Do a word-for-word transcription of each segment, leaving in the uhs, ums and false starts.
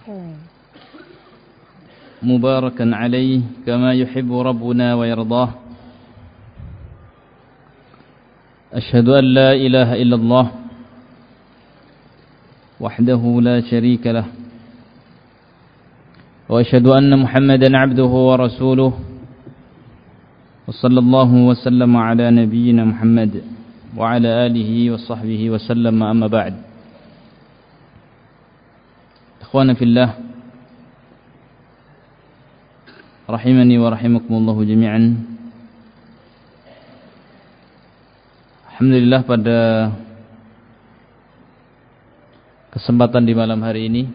مباركا عليه كما يحب ربنا ويرضاه. أشهد أن لا إله إلا الله وحده لا شريك له، وأشهد أن محمدا عبده ورسوله، وصلى الله وسلم على نبينا محمد وعلى آله وصحبه وسلم. أما بعد، إخوانا في الله rahimani wa rahimakumullahu jami'an. Alhamdulillah, pada kesempatan di malam hari ini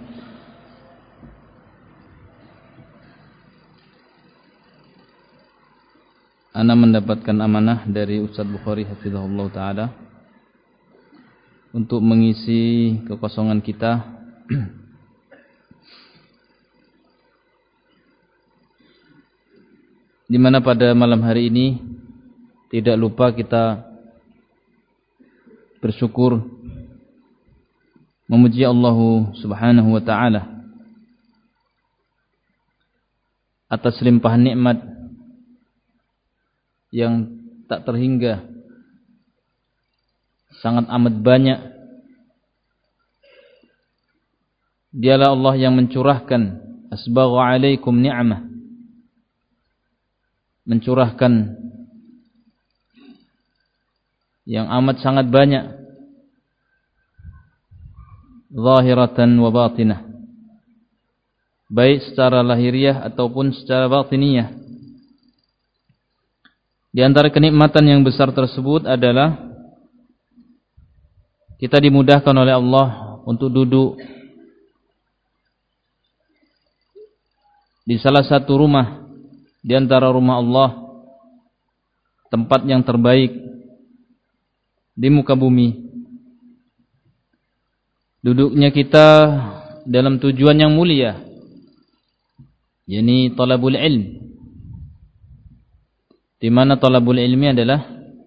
ana mendapatkan amanah dari Ustaz Bukhari hafizahullah ta'ala untuk mengisi kekosongan kita di mana pada malam hari ini tidak lupa kita bersyukur memuji Allah Subhanahu wa taala atas limpahan nikmat yang tak terhingga, sangat amat banyak. Dialah Allah yang mencurahkan asbagha alaikum ni'mah, mencurahkan yang amat sangat banyak, zahiratan wa batinah, baik secara lahiriah ataupun secara batiniyah. Di antara kenikmatan yang besar tersebut adalah kita dimudahkan oleh Allah untuk duduk di salah satu rumah di antara rumah Allah, tempat yang terbaik di muka bumi. Duduknya kita dalam tujuan yang mulia, yakni talabul ilm, di mana talabul ilmi adalah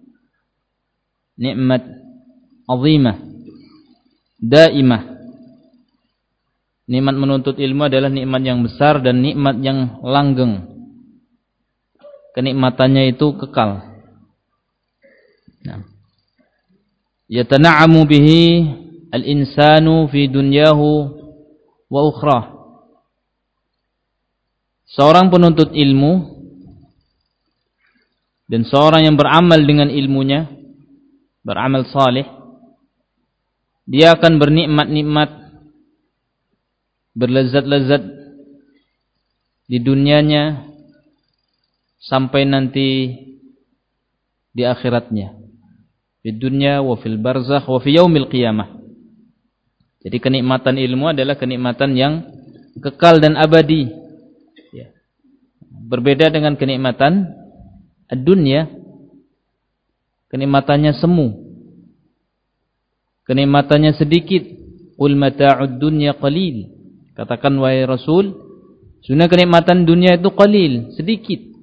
nikmat azimah daimah. Nikmat menuntut ilmu adalah nikmat yang besar dan nikmat yang langgeng. Kenikmatannya itu kekal. Nah, yatana'amu bihi al-insanu fi dunyahu wa ukhrah. Seorang penuntut ilmu dan seorang yang beramal dengan ilmunya, beramal saleh, dia akan bernikmat-nikmat, berlezat-lezat di dunianya sampai nanti di akhiratnya, di dunia wa fil barzakh wa fi yaumil qiyamah. Jadi kenikmatan ilmu adalah kenikmatan yang kekal dan abadi, ya. Berbeda dengan kenikmatan ad-dunya, kenikmatannya semu, kenikmatannya sedikit. Qul mata'ud dunya qalil, katakan wahai Rasul, sesungguhnya kenikmatan dunia itu qalil, sedikit.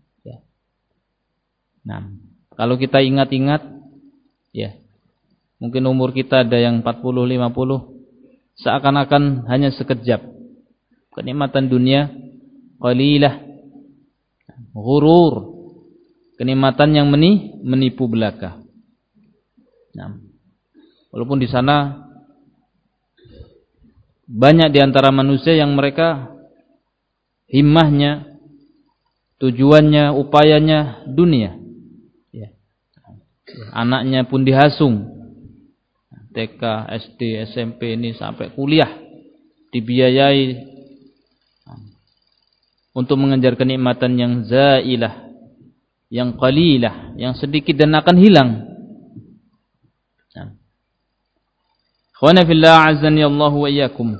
Nah, kalau kita ingat-ingat, ya, mungkin umur kita ada yang empat puluh lima puluh, seakan-akan hanya sekejap. Kenikmatan dunia qalilah, ghurur, kenikmatan yang meni, menipu belaka. Nah, walaupun di sana banyak di antara manusia yang mereka himmahnya, tujuannya, upayanya dunia. Anaknya pun dihasung, T K, S D, S M P ini sampai kuliah dibiayai untuk mengejar kenikmatan yang zailah, yang qalilah, yang sedikit dan akan hilang. Ikhwana fillah, azani Allah wa iyyakum.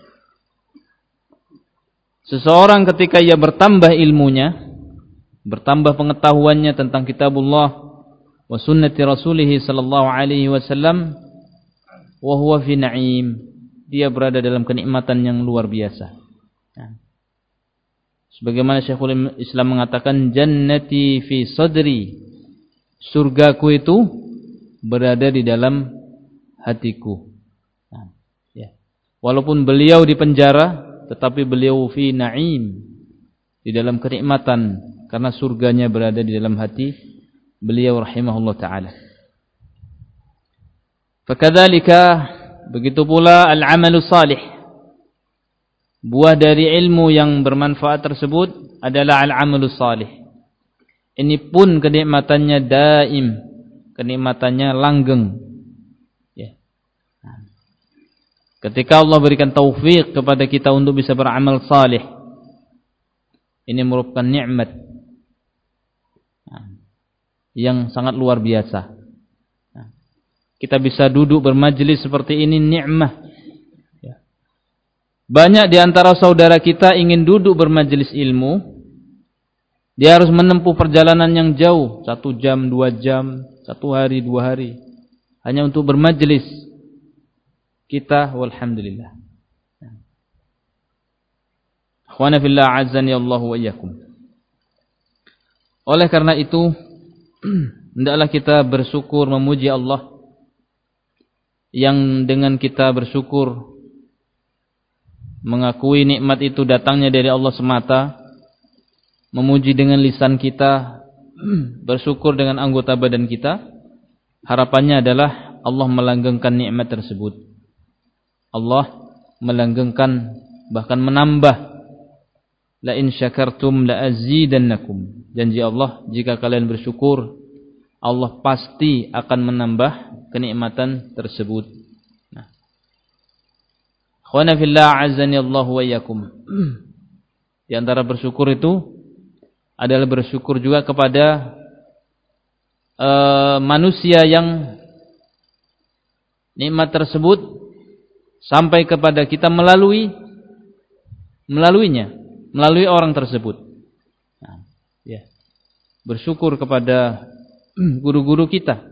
Seseorang ketika ia bertambah ilmunya, bertambah pengetahuannya tentang kitabullah wa sunnati rasulih sallallahu alaihi wasallam, wa huwa fi na'im, dia berada dalam kenikmatan yang luar biasa. Nah, sebagaimana Syekhul Islam mengatakan, jannati fi sadri, surgaku itu berada di dalam hatiku. Nah, ya. Walaupun beliau di penjara, tetapi beliau fi na'im, di dalam kenikmatan, karena surganya berada di dalam hati beliau rahimahullah ta'ala. Fakadzalika, begitu pula al-amalu salih. Buah dari ilmu yang bermanfaat tersebut adalah al-amalu salih. Ini pun kenikmatannya daim, kenikmatannya langgeng. Ya. Ketika Allah berikan taufik kepada kita untuk bisa beramal salih, ini merupakan nikmat yang sangat luar biasa. Kita bisa duduk bermajlis seperti ini, nikmat. Banyak di antara saudara kita ingin duduk bermajlis ilmu, dia harus menempuh perjalanan yang jauh, satu jam, dua jam, satu hari, dua hari, hanya untuk bermajlis. Kita, walhamdulillah. Akhwana fillah, azani Allah wa iyyakum. Oleh karena itu, hendaklah kita bersyukur, memuji Allah, yang dengan kita bersyukur, mengakui nikmat itu datangnya dari Allah semata, memuji dengan lisan kita, bersyukur dengan anggota badan kita, harapannya adalah Allah melanggengkan nikmat tersebut. Allah melanggengkan, bahkan menambah. La in syakartum la azidannakum. Janji Allah, jika kalian bersyukur, Allah pasti akan menambah kenikmatan tersebut. Akhwana fillah, azani Allah wa iyyakum. Di antara bersyukur itu adalah bersyukur juga kepada uh, manusia yang nikmat tersebut sampai kepada kita melalui melaluinya, melalui orang tersebut. Nah, ya. Bersyukur kepada guru-guru kita.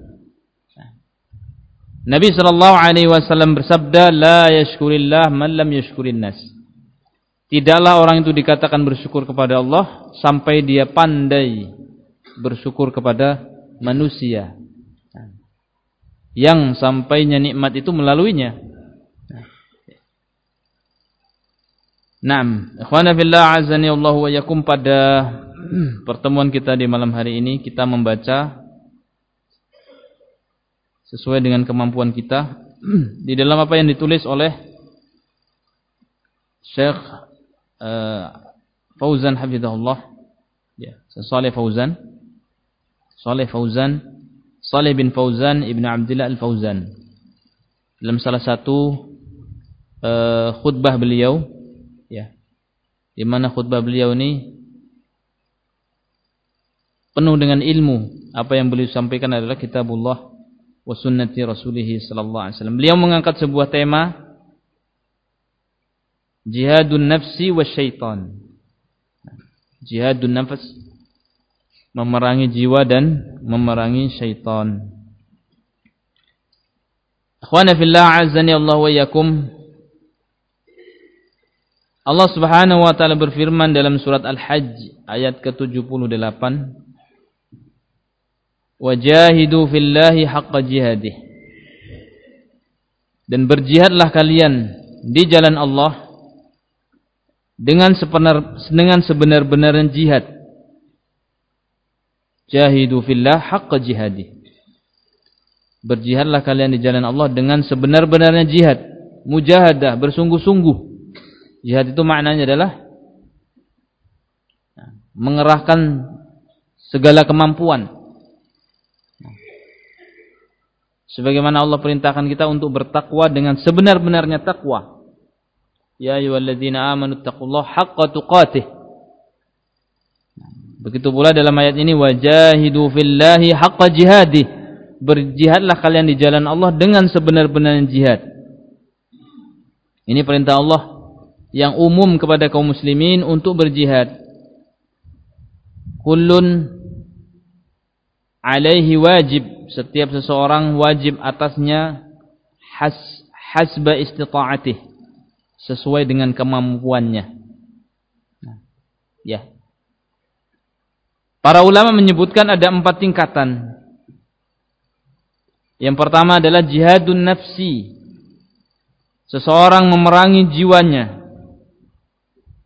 Nabi sallallahu alaihi wasallam bersabda, la yashkurillah man lam yashkurin nas. Tidaklah orang itu dikatakan bersyukur kepada Allah sampai dia pandai bersyukur kepada manusia yang sampainya nikmat itu melaluinya. Naam, ikhwana fillah, azani Allah wa iyyakum, pada pertemuan kita di malam hari ini kita membaca sesuai dengan kemampuan kita di dalam apa yang ditulis oleh Syekh uh, Fauzan hafizahullah, ya, Saleh Fauzan, Saleh Fauzan, Saleh bin Fauzan Ibn Abdullah Al-Fauzan, dalam salah satu uh, khutbah beliau, ya, di mana khutbah beliau ini penuh dengan ilmu. Apa yang beliau sampaikan adalah kitabullah wa sunnati rasulih sallallahu alaihi wasallam. Beliau mengangkat sebuah tema, jihadun nafsi wa syaitan. Jihadun nafs, memerangi jiwa dan memerangi syaitan. Akhwana fillah, azani Allah wa iyyakum. Allah Subhanahu wa taala berfirman dalam surat Al-Hajj ayat ke tujuh puluh delapan, wajahidu fillahi haqqa jihadih, dan berjihadlah kalian di jalan Allah dengan sebenar dengan sebenar-benarnya jihad. Jahidu fillah haqqa jihadih, berjihadlah kalian di jalan Allah dengan sebenar-benarnya jihad. Mujahadah, bersungguh-sungguh. Jihad itu maknanya adalah mengerahkan segala kemampuan, sebagaimana Allah perintahkan kita untuk bertakwa dengan sebenar-benarnya takwa. Ya ayyuhalladzina amanu taqullaha haqqa tuqatih. Begitu pula dalam ayat ini, wajahidu fillahi haqqa jihadih, berjihadlah kalian di jalan Allah dengan sebenar-benarnya jihad. Ini perintah Allah yang umum kepada kaum muslimin untuk berjihad. Kullun alaihi wajib, setiap seseorang wajib atasnya has, hasba istita'atih, sesuai dengan kemampuannya. Nah, ya. Para ulama menyebutkan ada empat tingkatan. Yang pertama adalah jihadun nafsi, seseorang memerangi jiwanya.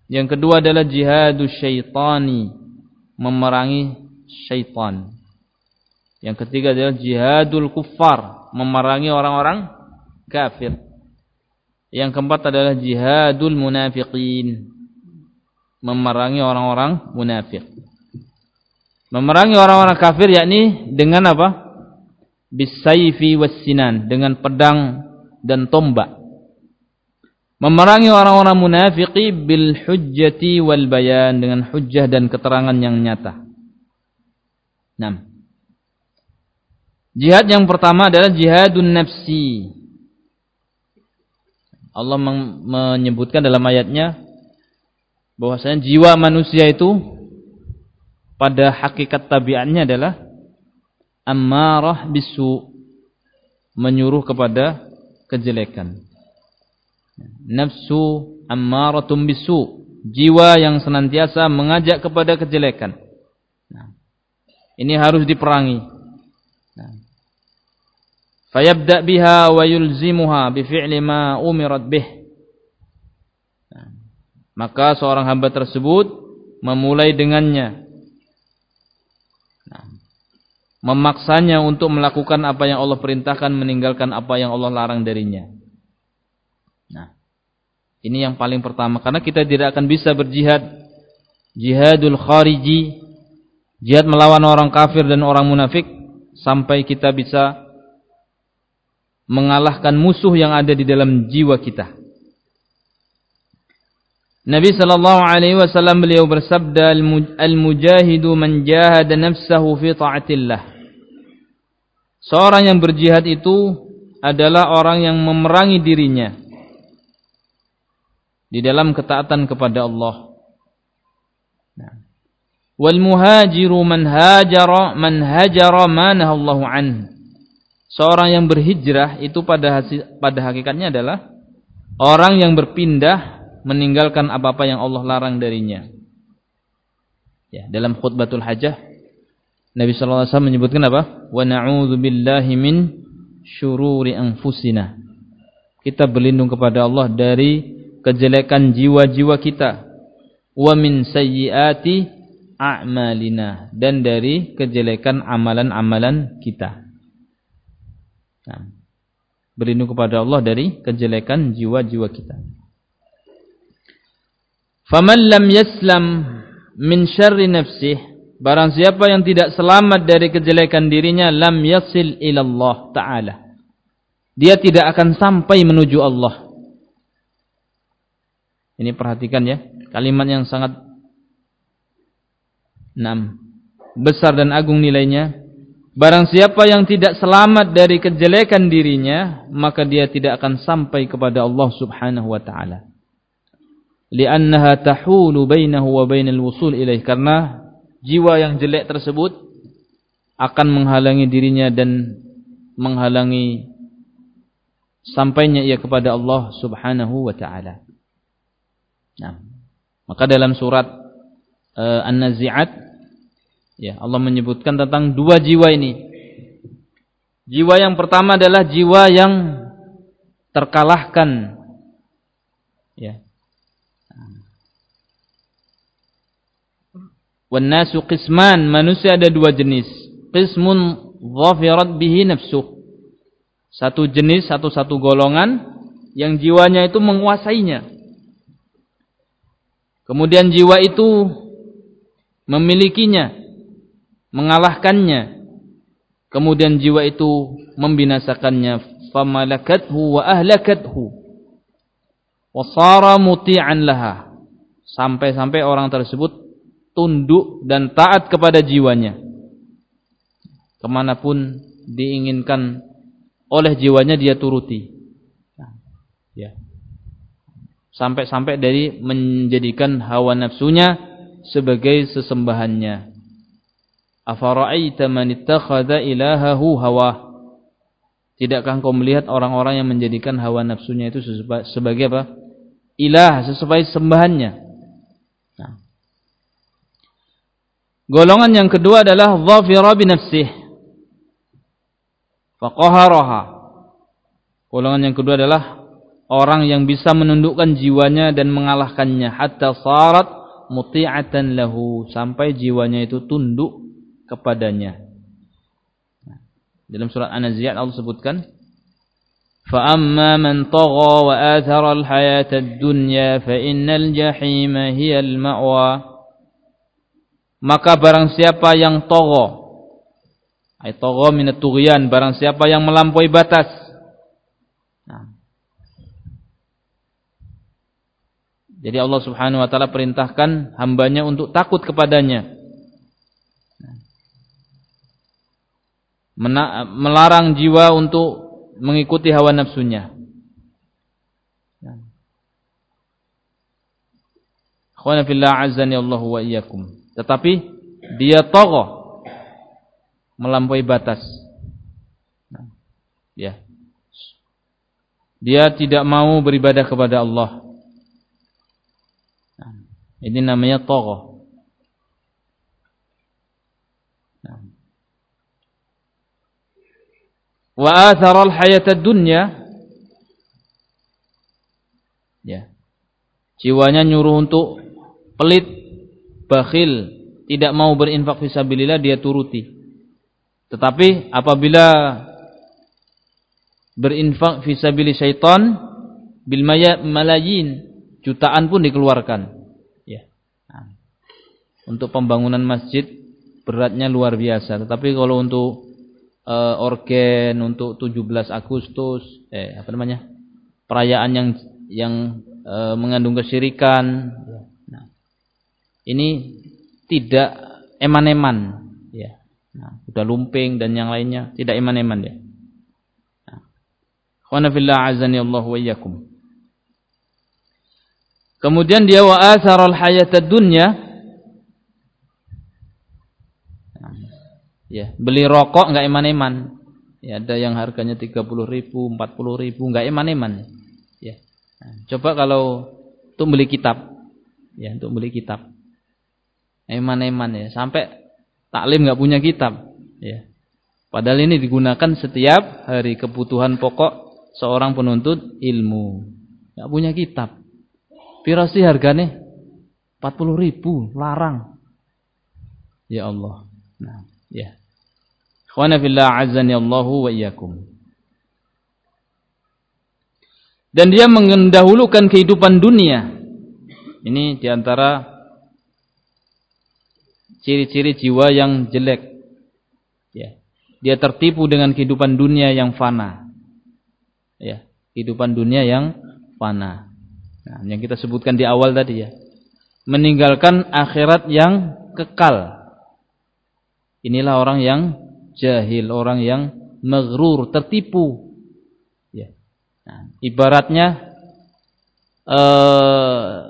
Yang kedua adalah jihadus syaitani, memerangi syaitan. Yang ketiga adalah jihadul kuffar, memerangi orang-orang kafir. Yang keempat adalah jihadul munafiqin, memerangi orang-orang munafik. Memerangi orang-orang kafir yakni dengan apa? Bisayfi wassinan, dengan pedang dan tombak. Memerangi orang-orang munafiki bil hujjati wal bayan, dengan hujjah dan keterangan yang nyata. Nah, jihad yang pertama adalah jihadun nafsi. Allah menyebutkan dalam ayatnya bahwasanya jiwa manusia itu pada hakikat tabiatnya adalah ammarah bisu, menyuruh kepada kejelekan. Nafsu ammaratum bisu, jiwa yang senantiasa mengajak kepada kejelekan. Nah, ini harus diperangi. Nah, fayabda biha wa yulzimuha bi fi'li ma umirat bih. Nah, maka seorang hamba tersebut memulai dengannya, nah, memaksanya untuk melakukan apa yang Allah perintahkan, meninggalkan apa yang Allah larang darinya. Nah, ini yang paling pertama, karena kita tidak akan bisa berjihad jihadul khariji, jihad melawan orang kafir dan orang munafik, sampai kita bisa mengalahkan musuh yang ada di dalam jiwa kita. Nabi sallallahu alaihi wasallam beliau bersabda, al-mujahidu man jahada nafsahu fi ta'atillah. Seorang yang berjihad itu adalah orang yang memerangi dirinya di dalam ketaatan kepada Allah. Nah, wal muhajiru man hajara man hajara ma nahallahu an. Seorang yang berhijrah itu pada hasil, pada hakikatnya adalah orang yang berpindah meninggalkan apa-apa yang Allah larang darinya. Ya, dalam khutbatul hajah Nabi sallallahu alaihi wasallam menyebutkan apa? Wa na'udzu billahi min syururi anfusina. Kita berlindung kepada Allah dari kejelekan jiwa-jiwa kita, wa min sayyiati a'malina, dan dari kejelekan amalan-amalan kita. Nah, berlindung kepada Allah dari kejelekan jiwa-jiwa kita. Faman lam yaslam min syarri nafsih, barang siapa yang tidak selamat dari kejelekan dirinya, lam yasil ila Allah Ta'ala, dia tidak akan sampai menuju Allah. Ini perhatikan ya, kalimat yang sangat enam besar dan agung nilainya. Barang siapa yang tidak selamat dari kejelekan dirinya, maka dia tidak akan sampai kepada Allah Subhanahu wa taala. Li'annaha tahulu bainahu wa bainal wusul ilaih, karena jiwa yang jelek tersebut akan menghalangi dirinya dan menghalangi sampainya ia kepada Allah Subhanahu wa taala. Nah, maka dalam surat uh, An-Nazi'at, ya, Allah menyebutkan tentang dua jiwa ini. Jiwa yang pertama adalah jiwa yang terkalahkan, ya. Wan nasu qisman, manusia ada dua jenis. Qismun dhafirat bihi nafsuh, satu jenis, satu-satu golongan yang jiwanya itu menguasainya. Kemudian jiwa itu memilikinya, mengalahkannya. Kemudian jiwa itu membinasakannya. Famalakathu wa ahlakathu wa sara muti'an laha, sampai-sampai orang tersebut tunduk dan taat kepada jiwanya. Kemanapun diinginkan oleh jiwanya dia turuti. Ya. Sampai-sampai dari menjadikan hawa nafsunya sebagai sesembahannya. Afara'aita man ittakhadha ilahahu hawa. Tidakkah engkau melihat orang-orang yang menjadikan hawa nafsunya itu sebagai apa? Ilah, sesuai sembahannya. Nah. Golongan yang kedua adalah dhafira bi nafsih faqaharaha. Golongan yang kedua adalah orang yang bisa menundukkan jiwanya dan mengalahkannya hatta sarat muti'atan lahu, sampai jiwanya itu tunduk kepadanya. Dalam surat An-Nazi'at Allah sebutkan, fa amma man tagha wa athara al-hayata ad-dunya fa innal jahima hiyal ma'wa. Maka barang siapa yang tagha, ay tagha min at-tughyan, barang siapa yang melampaui batas. Nah, jadi Allah Subhanahu wa taala perintahkan hambanya untuk takut kepadanya. Mena- melarang jiwa untuk mengikuti hawa nafsunya. Akhwana fillah azzani Allahu wa iyyakum. Tetapi dia tagha, melampaui batas. Ya. Dia tidak mau beribadah kepada Allah. Ini namanya tagha. Wa athara al-hayata ad-dunya. Ya. Jiwanya nyuruh untuk pelit, bakhil, tidak mau berinfak fisabilillah, dia turuti. Tetapi apabila berinfak fisabilillah syaitan bil malayin, jutaan pun dikeluarkan. Ya. Nah, untuk pembangunan masjid beratnya luar biasa. Tetapi kalau untuk uh, organ, untuk tujuh belas Agustus, eh apa namanya, perayaan yang yang uh, mengandung kesyirikan, nah, ini tidak eman-eman, ya. Nah, udah lumping dan yang lainnya tidak eman-eman ya. Nah, khana fillah azani Allah wa iyyakum. Kemudian dia wa atharal hayatad dunya. Ya, beli rokok enggak eman-eman. Ya, ada yang harganya tiga puluh ribu, empat puluh ribu, enggak eman-eman. Ya. Nah, coba kalau untuk beli kitab. Ya, untuk beli kitab. Eman-eman ya, sampai taklim enggak punya kitab. Ya. Padahal ini digunakan setiap hari kebutuhan pokok seorang penuntut ilmu. Enggak punya kitab. Piro sih harganya? empat puluh ribu, larang. Ya Allah. Nah, ya. Ikhwana fillah azani Allahu wa iyyakum. Dan dia mendahulukan kehidupan dunia. Ini diantara ciri-ciri jiwa yang jelek. Ya. Dia tertipu dengan kehidupan dunia yang fana. Ya, kehidupan dunia yang fana. Nah, yang kita sebutkan di awal tadi ya. Meninggalkan akhirat yang kekal. Inilah orang yang jahil, orang yang maghrur, tertipu. Ya. Nah, ibaratnya uh,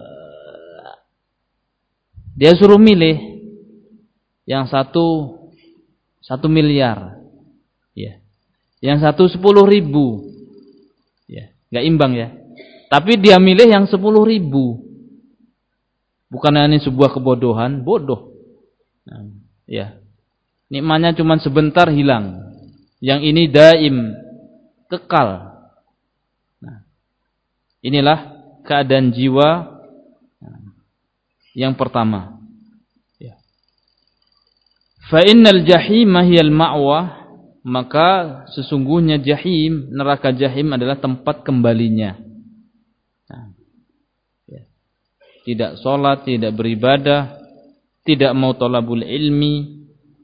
dia suruh milih yang satu satu miliar, ya. Yang satu sepuluh ribu, ya, nggak imbang ya. Tapi dia milih yang sepuluh ribu. Bukan ini sebuah kebodohan, bodoh. Nah, ya. Nikmatnya cuma sebentar hilang. Yang ini daim, kekal. Nah, inilah keadaan jiwa yang pertama. Ya. Fa innal jahima hiyal ma'wa, maka sesungguhnya jahim, neraka jahim adalah tempat kembalinya. Nah, ya. Tidak sholat, tidak beribadah, tidak mau thalabul ilmi,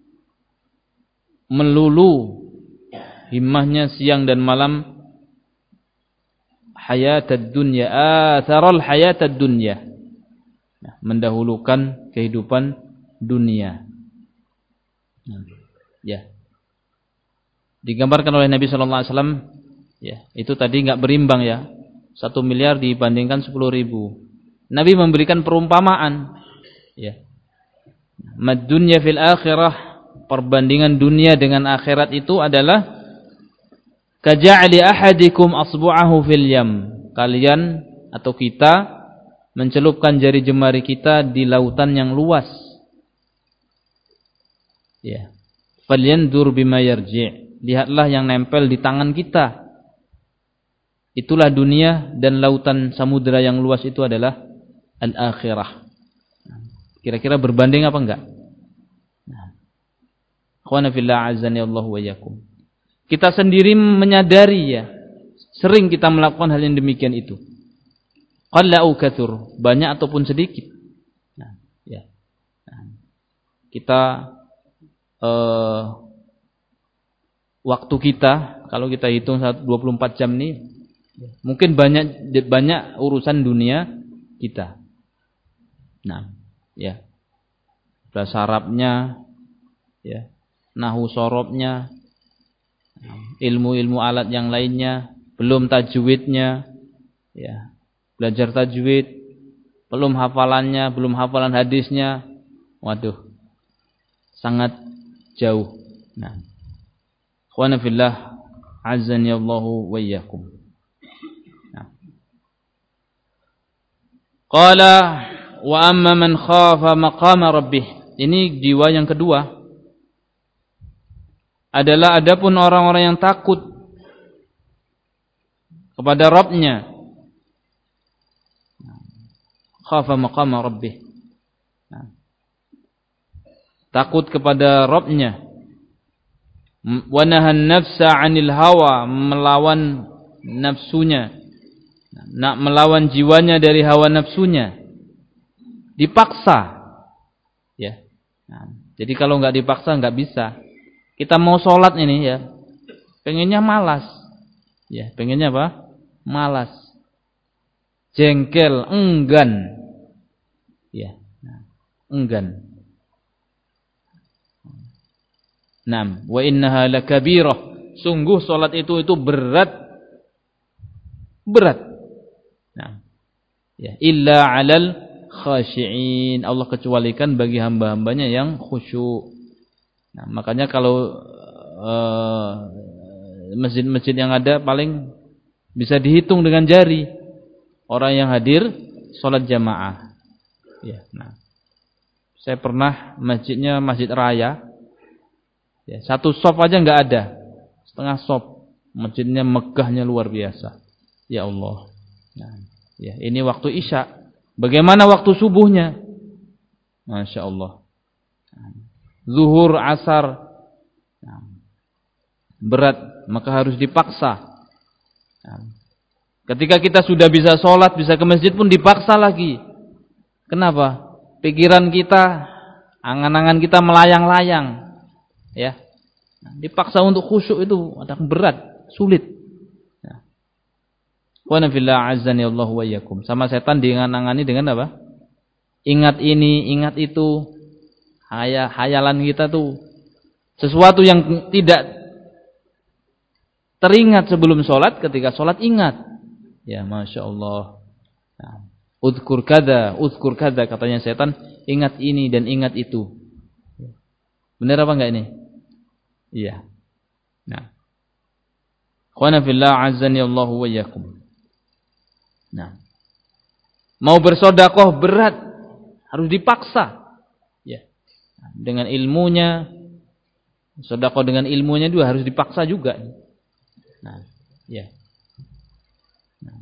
melulu himmahnya siang dan malam hayatad dunya, atharal hayatad dunya. Nah, mendahulukan kehidupan dunia. Nah, ya. Digambarkan oleh Nabi sallallahu alaihi wasallam, ya, itu tadi enggak berimbang ya. Satu miliar dibandingkan sepuluh ribu. Nabi memberikan perumpamaan, ya. Mad dunya fil akhirah, perbandingan dunia dengan akhirat itu adalah kaja'li ahadikum asbu'ahu fil yam. Kalian atau kita mencelupkan jari jemari kita di lautan yang luas. Ya. Falyanzur bima yarji'. Lihatlah yang nempel di tangan kita. itulah dunia, dan lautan samudera yang luas itu adalah al-akhirah. Kira-kira berbanding apa enggak? Akhwana fillah azani Allah wa iyyakum. Kita sendiri menyadari ya, sering kita melakukan hal yang demikian itu. Qalla au katsur, banyak ataupun sedikit. Nah, ya. Nah, kita eh, waktu kita kalau kita hitung dua puluh empat jam nih, mungkin banyak banyak urusan dunia kita. Nah, ya. Bahasa Arabnya, ya. Nahwu sorobnya, ilmu-ilmu alat yang lainnya, belum tajwidnya, ya. Belajar tajwid, belum hafalannya, belum hafalan hadisnya. Waduh. Sangat jauh. Nah. Ikhwana fillah, azani Allahu wa iyyakum. Nah. Qala wa amma man khafa maqama rabbih. Ini jiwa yang kedua. Adalah adapun orang-orang yang takut kepada Rabb-Nya. Khafa maqama rabbih. Nah. Takut kepada Rabb-Nya. Wa nahan nafsa 'anil hawa, melawan nafsunya. Nak melawan jiwanya dari hawa nafsunya. Dipaksa. Ya. Nah, jadi kalau enggak dipaksa enggak bisa. Kita mau sholat ini ya, pengennya malas, ya, pengennya apa? Malas, jengkel, enggan, ya, enggan. Nam, wa innaha lakabirah. Sungguh sholat itu itu berat, berat. Nah, ya, illa 'alal khashi'in. Allah kecualikan bagi hamba-hambanya yang khusyuk. Nah, makanya kalau masjid-masjid uh, yang ada paling bisa dihitung dengan jari orang yang hadir sholat jamaah. Ya, nah, saya pernah masjidnya masjid raya, ya, satu sop aja nggak ada, setengah sop, masjidnya megahnya luar biasa. Ya Allah. Nah, ya, ini waktu isya. Bagaimana waktu subuhnya? Masya Allah. Zuhur, asar, berat, maka harus dipaksa. Ketika kita sudah bisa sholat, bisa ke masjid pun dipaksa lagi. Kenapa? Pikiran kita, angan-angan kita melayang-layang, ya. Dipaksa untuk khusyuk itu ada berat, sulit. Wa nafillah azzani Allah wa iyyakum. Sama setan diangan-angani dengan apa? Ingat ini, ingat itu. Hayal, hayalan kita tuh sesuatu yang tidak teringat sebelum sholat, ketika sholat ingat. Ya, Masya Allah. Nah, udhkur kada, udhkur kada, katanya setan, ingat ini dan ingat itu. Benar apa enggak ini? Iya. Nah, khwana fillah azzani Allahu wa iyyakum. Nah, mau bersedekah berat, harus dipaksa. Dengan ilmunya, sedekah dengan ilmunya juga harus dipaksa juga. Nah, ya. Nah.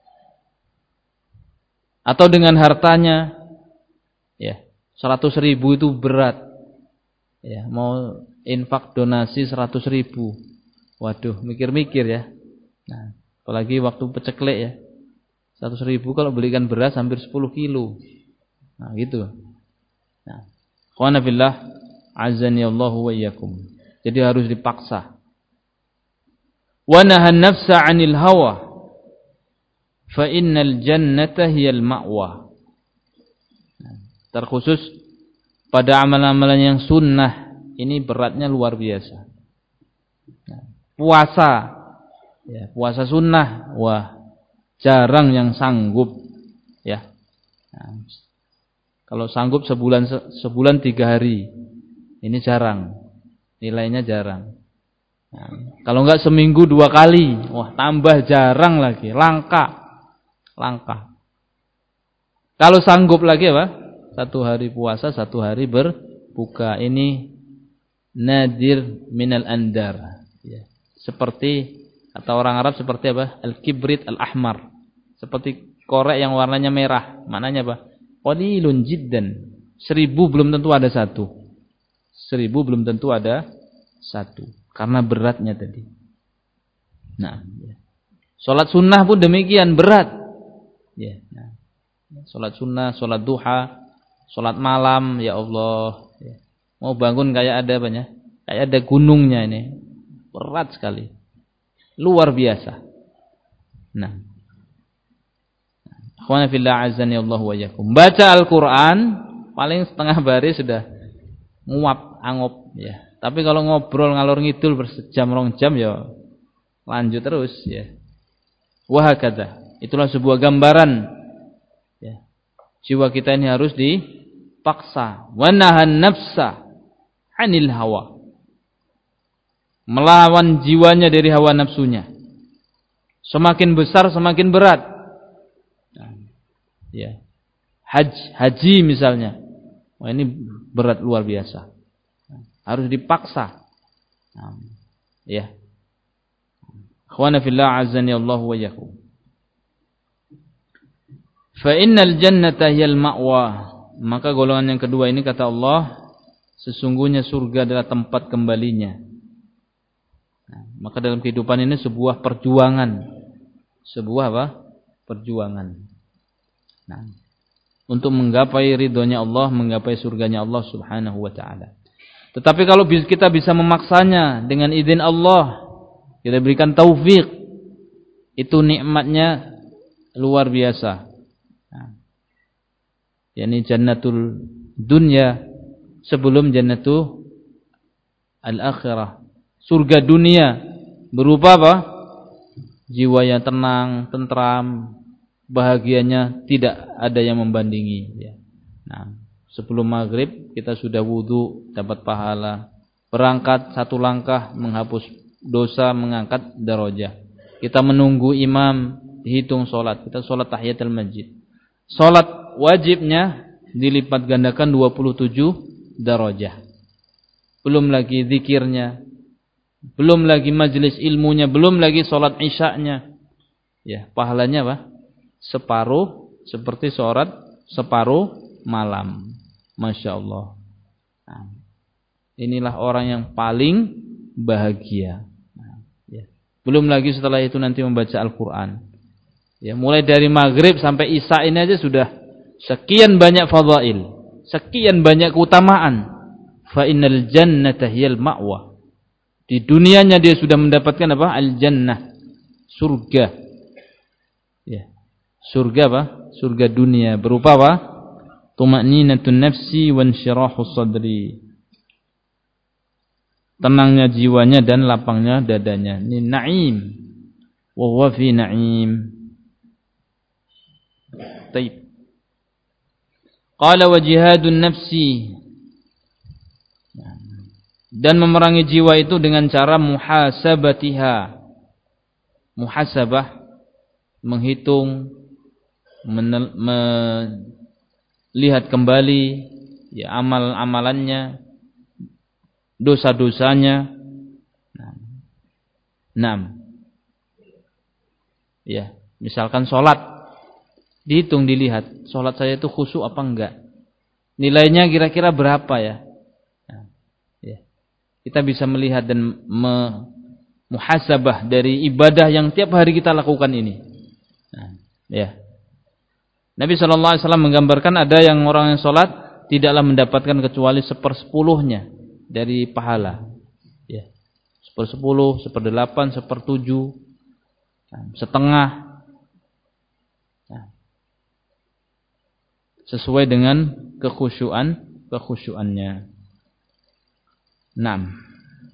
Atau dengan hartanya, ya, seratus ribu itu berat. Ya, mau infak donasi seratus ribu, waduh, mikir-mikir ya. Nah, apalagi waktu peceklek ya, seratus ribu kalau belikan beras hampir sepuluh kilo. Nah, gitu. Nah. Khwana fillah azani Allahu wa iyyakum. Jadi harus dipaksa. Wa nahan nafsa 'anil hawa fa innal jannata hiyal ma'wa. Terkhusus pada amalan-amalan yang sunnah ini beratnya luar biasa. Puasa, ya, puasa sunnah, wah, jarang yang sanggup, ya. Nah, kalau sanggup sebulan sebulan tiga hari, ini jarang, nilainya jarang. Nah, kalau enggak seminggu dua kali, wah tambah jarang lagi, langka, langka. Kalau sanggup lagi apa? Satu hari puasa, satu hari berbuka. Ini nadir minal andar, ya. Seperti Atau orang Arab seperti apa? Al-kibrit al-ahmar. Seperti korek yang warnanya merah. Maknanya apa? Qalilun jiddan. Seribu belum tentu ada satu. Seribu belum tentu ada satu. Karena beratnya tadi. Nah, ya. Salat sunnah pun demikian berat. Ya. Nah. Salat sunnah, salat duha, salat malam, ya Allah. Ya. Mau bangun kayak ada banyak, kayak ada gunungnya ini. Berat sekali. Luar biasa. Nah. Akhwana fillah azani Allah wa iyyakum. Baca Al-Qur'an paling setengah baris sudah nguap, angop ya. Tapi kalau ngobrol ngalor ngidul bersejam rong jam ya lanjut terus ya. Wa hakadha. Itulah sebuah gambaran ya. Jiwa kita ini harus dipaksa. Wa nahan nafsa 'anil hawa. Melawan jiwanya dari hawa nafsunya. Semakin besar semakin berat. Ya. Haji, haji misalnya. Wah, ini berat luar biasa. Harus dipaksa. Ya. Akhwana fillah azani Allah wa iyyakum. Fa innal jannata hiyal ma'wa. Maka golongan yang kedua ini kata Allah, sesungguhnya surga adalah tempat kembalinya. Nah, maka dalam kehidupan ini sebuah perjuangan. Sebuah apa? Perjuangan. Nah, untuk menggapai ridhonya Allah, menggapai surganya Allah Subhanahu wa taala. Tetapi kalau kita bisa memaksanya dengan izin Allah, kita berikan taufik, itu nikmatnya luar biasa. Nah, yakni jannatul dunya sebelum jannatul al-akhirah. Surga dunia berupa apa? Jiwa yang tenang, tentram, bahagianya tidak ada yang membandingi ya. Nah, sebelum maghrib kita sudah wudu, dapat pahala. Berangkat satu langkah menghapus dosa, mengangkat darajah. Kita menunggu imam, dihitung salat. Kita salat tahiyatul masjid. Salat wajibnya dilipat gandakan dua puluh tujuh darajah. Belum lagi zikirnya, belum lagi majelis ilmunya, belum lagi salat isya'nya. Ya, pahalanya apa? Separuh seperti sholat separuh malam. Masya Allah. Nah, inilah orang yang paling bahagia. Nah, ya. Belum lagi setelah itu nanti membaca Al-Quran. Ya, mulai dari maghrib sampai isya ini aja sudah sekian banyak fadhail, sekian banyak keutamaan. Fa innal jannata hiyal ma'wa. Di dunianya dia sudah mendapatkan apa? Al-jannah, surga. Ya. Surga apa? Surga dunia berupa apa? Tuma'ninatun nafsi wa insyirahus sadri. Tenangnya jiwanya dan lapangnya dadanya. Ini na'im. Wa huwa fi na'im. Baik. Qala wa jihadun nafsi. Dan memerangi jiwa itu dengan cara muhasabatiha. Muhasabah, menghitung, melihat kembali ya amal-amalannya, dosa-dosanya. Enam. Ya, misalkan sholat, dihitung, dilihat, sholat saya itu khusyuk apa enggak? Nilainya kira-kira berapa ya? Nah, ya. Kita bisa melihat dan me muhasabah dari ibadah yang tiap hari kita lakukan ini. Nah, ya. Nabi shallallahu alaihi wasallam menggambarkan ada yang orang yang sholat tidaklah mendapatkan kecuali sepersepuluhnya dari pahala. Ya. Sepersepuluh, seperdelapan, sepertujuh, nah, setengah. Nah, sesuai dengan kekhusyuan, kekhusyuannya. Enam.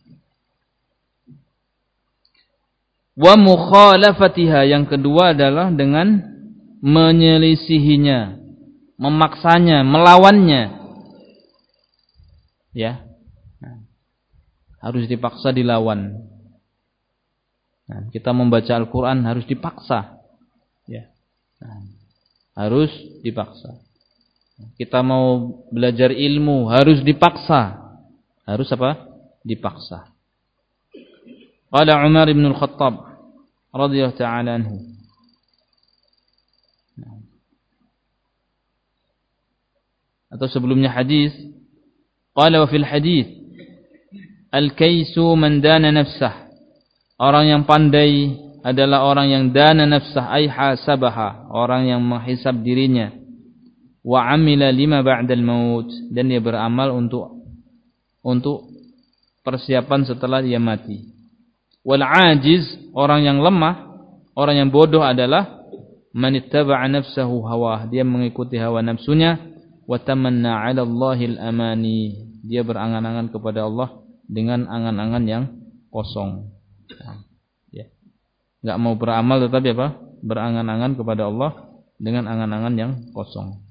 Wa mukhalafatiha, yang kedua adalah dengan menyelisihinya, memaksanya, melawannya. Ya. Nah, harus dipaksa dilawan. Nah, kita membaca Al-Qur'an harus dipaksa. Ya. Nah, harus dipaksa. Kita mau belajar ilmu harus dipaksa. Harus apa? Dipaksa. Qala Umar bin Al-Khattab radhiyallahu ta'ala anhu. Atau sebelumnya hadis, qala wa fil hadis al-kaisu man dana nafsah. Orang yang pandai adalah orang yang dana nafsah ay hasabaha, orang yang menghisab dirinya. Wa amila lima ba'dal maut, dan dia beramal untuk untuk persiapan setelah dia mati. Wal ajiz, orang yang lemah, orang yang bodoh adalah man ittaba'a nafsahu hawah, dia mengikuti hawa nafsunya. Wa tamanna 'ala Allahil amani, dia berangan-angan kepada Allah dengan angan-angan yang kosong. Ya. Enggak mau beramal tetapi apa? Berangan-angan kepada Allah dengan angan-angan yang kosong.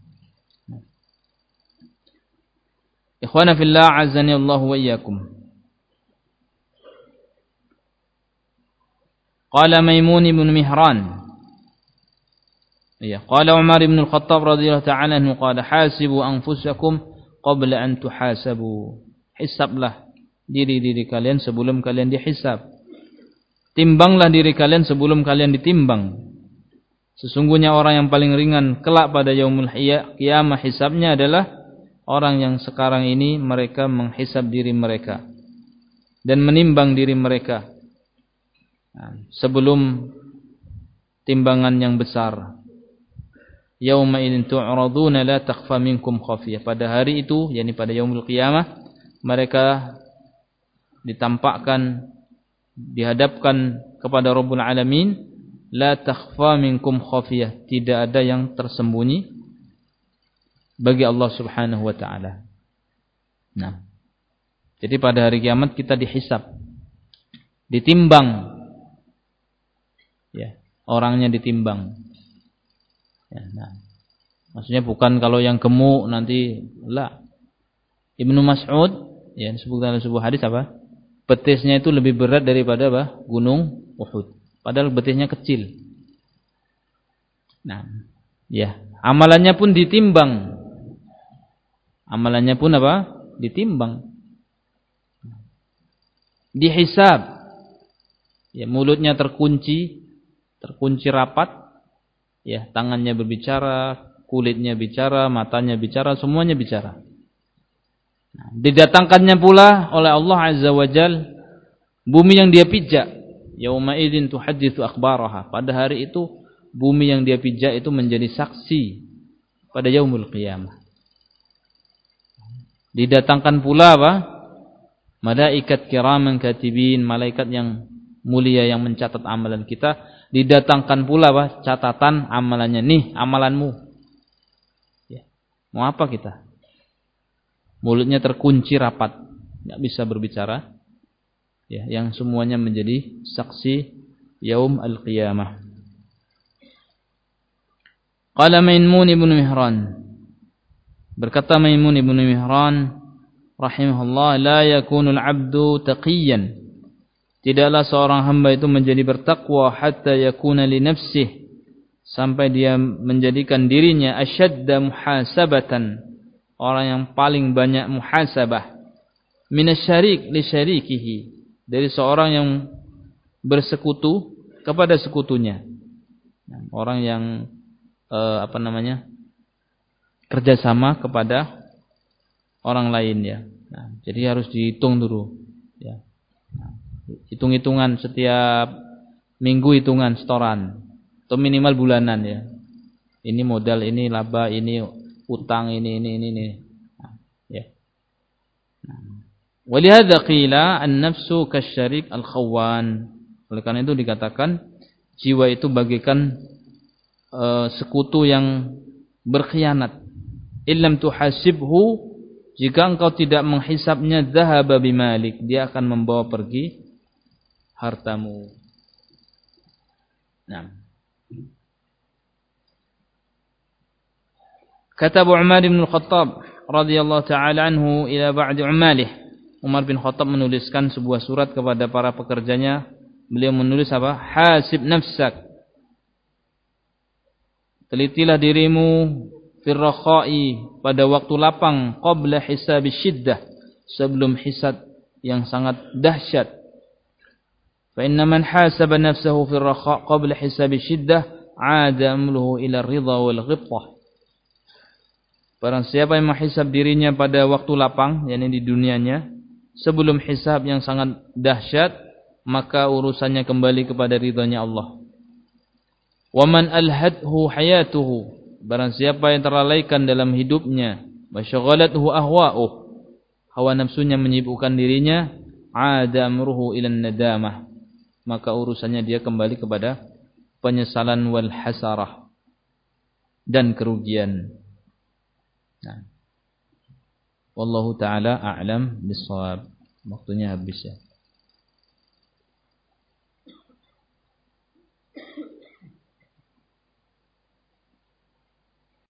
Ikhwana fillah, azani Allah wa iyyakum. Qala Maimun ibn Mihran. Ya, qala Umar ibn al-Khattab radhiyallahu ta'ala anhu qala hasibu anfusakum qabla an tuhasabu. Hisablah diri-diri kalian sebelum kalian dihisab. Timbanglah diri kalian sebelum kalian ditimbang. Sesungguhnya orang yang paling ringan kelak pada yaumul qiyamah hisabnya adalah orang yang sekarang ini mereka menghisab diri mereka dan menimbang diri mereka sebelum timbangan yang besar. Yauma idzin tu'raduna la takhfa minkum khafiyah. Pada hari itu, yakni pada yaumul qiyamah, mereka ditampakkan, dihadapkan kepada Rabbul Alamin, la takhfa minkum khafiyah, tidak ada yang tersembunyi bagi Allah Subhanahu wa taala. Nah. Jadi pada hari kiamat kita dihisab, ditimbang. Ya, orangnya ditimbang. Ya, nah. Maksudnya bukan kalau yang gemuk nanti la. Ibnu Mas'ud ya disebutkan dalam sebuah hadis apa? Betisnya itu lebih berat daripada apa? Gunung Uhud. Padahal betisnya kecil. Nah, ya, amalannya pun ditimbang. Amalannya pun apa? Ditimbang. Dihisab. Ya, mulutnya terkunci, terkunci rapat. Ya, tangannya berbicara, kulitnya bicara, matanya bicara, semuanya bicara. Nah, didatangkannya pula oleh Allah Azza wa Jal bumi yang dia pijak. Yauma idzin tuhadditsu akhbaraha. Pada hari itu bumi yang dia pijak itu menjadi saksi pada yaumul qiyamah. Didatangkan pula apa? Malaikat kiraman katibin, malaikat yang mulia yang mencatat amalan kita. Didatangkan pula apa? Catatan amalannya. Nih amalanmu. Ya. Mau apa kita? Mulutnya terkunci rapat, enggak bisa berbicara. Ya, yang semuanya menjadi saksi yaum al-qiyamah. Qala Maimun ibn Mihran. Berkata Maimun ibn Mihran rahimahullah, la yakunul 'abdu taqiyan. Tidaklah seorang hamba itu menjadi bertakwa hatta yakuna li nafsihi, sampai dia menjadikan dirinya asyadda muhasabatan, orang yang paling banyak muhasabah, minasyarik li syarikihi, dari seorang yang bersekutu kepada sekutunya. Orang yang eh, apa namanya? kerjasama kepada orang lain ya. Nah, jadi harus dihitung dulu ya. Nah, hitung-hitungan setiap minggu, hitungan setoran atau minimal bulanan ya. Ini modal, ini laba, ini utang, ini ini ini ini. Nah, ya. Nah. Walihadza qila an-nafsu kasyarik al-khawan. Oleh karena itu dikatakan jiwa itu bagaikan uh, sekutu yang berkhianat. Illam tuhasibhu, jika engkau tidak menghisapnya, dhahaba bimalik, dia akan membawa pergi hartamu. Nah. Kata Umar bin Khattab radhiyallahu taala anhu ila ba'di umalih. Umar bin Khattab menuliskan sebuah surat kepada para pekerjanya. Beliau menulis apa? Hasib nafsak. Telitilah dirimu fir rakha'i, pada waktu lapang, qabla hisab syiddah, sebelum hisab yang sangat dahsyat. Fa inna man hasaba nafsahu fi ar-rakha' qabla hisab ash-shiddah 'ada amruhu ila ar-ridha wal ghibthah. Barang siapa yang menghisab dirinya pada waktu lapang, yakni di dunianya, sebelum hisab yang sangat dahsyat, maka urusannya kembali kepada ridhanya Allah. Wa man alhadhu hayatuhu, barang siapa yang terlalaikan dalam hidupnya, masyaghalathu ahwa'uh, hawa nafsunya menyibukkan dirinya, 'ada amruhu ila nadamah, maka urusannya dia kembali kepada penyesalan wal hasarah dan kerugian. Nah, wallahu taala a'lam bissawab. Waktunya habis ya.